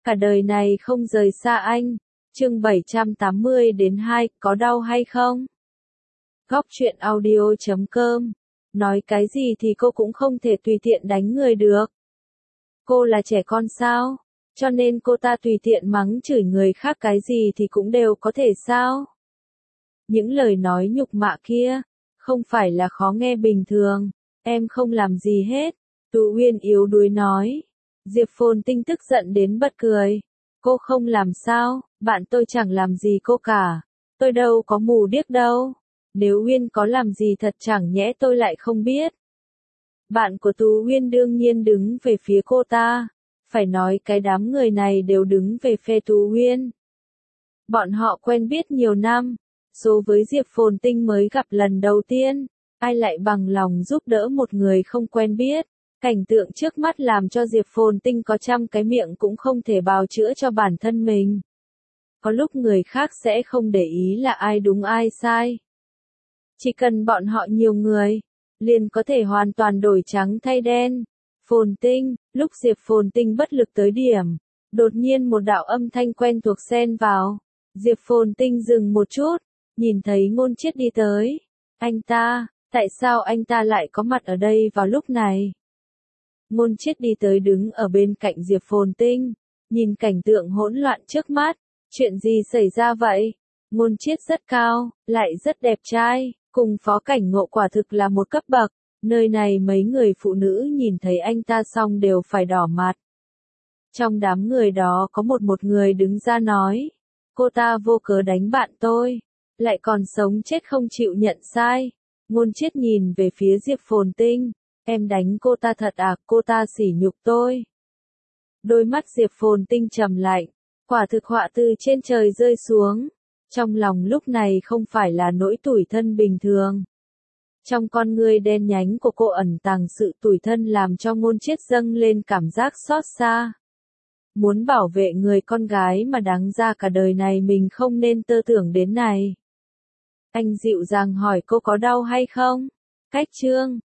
Cả đời này không rời xa anh. Chương 780-2, có đau hay không? Góc truyện audio.com. Nói cái gì thì cô cũng không thể tùy tiện đánh người được. Cô là trẻ con sao? Cho nên cô ta tùy tiện mắng chửi người khác cái gì thì cũng đều có thể sao? Những lời nói nhục mạ kia, không phải là khó nghe bình thường. Em không làm gì hết. Tú Uyên yếu đuối nói. Diệp Phồn Tinh tức giận đến bật cười. Cô không làm sao, bạn tôi chẳng làm gì cô cả. Tôi đâu có mù điếc đâu. Nếu Uyên có làm gì thật chẳng nhẽ tôi lại không biết. Bạn của Tú Uyên đương nhiên đứng về phía cô ta. Phải nói cái đám người này đều đứng về phe Tú Uyên. Bọn họ quen biết nhiều năm. Số với Diệp Phồn Tinh mới gặp lần đầu tiên. Ai lại bằng lòng giúp đỡ một người không quen biết. Cảnh tượng trước mắt làm cho Diệp Phồn Tinh có trăm cái miệng cũng không thể bào chữa cho bản thân mình. Có lúc người khác sẽ không để ý là ai đúng ai sai. Chỉ cần bọn họ nhiều người, liền có thể hoàn toàn đổi trắng thay đen. Phồn Tinh, lúc Diệp Phồn Tinh bất lực tới điểm, đột nhiên một đạo âm thanh quen thuộc xen vào. Diệp Phồn Tinh dừng một chút, nhìn thấy Ngôn Chiết đi tới. Anh ta, tại sao anh ta lại có mặt ở đây vào lúc này? Ngôn Chiết đi tới đứng ở bên cạnh Diệp Phồn Tinh, nhìn cảnh tượng hỗn loạn trước mắt. Chuyện gì xảy ra vậy? Ngôn Chiết rất cao, lại rất đẹp trai, cùng Phó Cảnh Ngộ quả thực là một cấp bậc. Nơi này mấy người phụ nữ nhìn thấy anh ta xong đều phải đỏ mặt. Trong đám người đó có một người đứng ra nói, cô ta vô cớ đánh bạn tôi, lại còn sống chết không chịu nhận sai. Ngôn Chiết nhìn về phía Diệp Phồn Tinh, em đánh cô ta thật à, cô ta sỉ nhục tôi. Đôi mắt Diệp Phồn Tinh trầm lạnh, quả thực họa từ trên trời rơi xuống. Trong lòng lúc này không phải là nỗi tủi thân bình thường. Trong con ngươi đen nhánh của cô ẩn tàng sự tủi thân làm cho Ngôn Chiết dâng lên cảm giác xót xa. Muốn bảo vệ người con gái mà đáng ra cả đời này mình không nên tơ tưởng đến này. Anh dịu dàng hỏi cô có đau hay không? Cách chương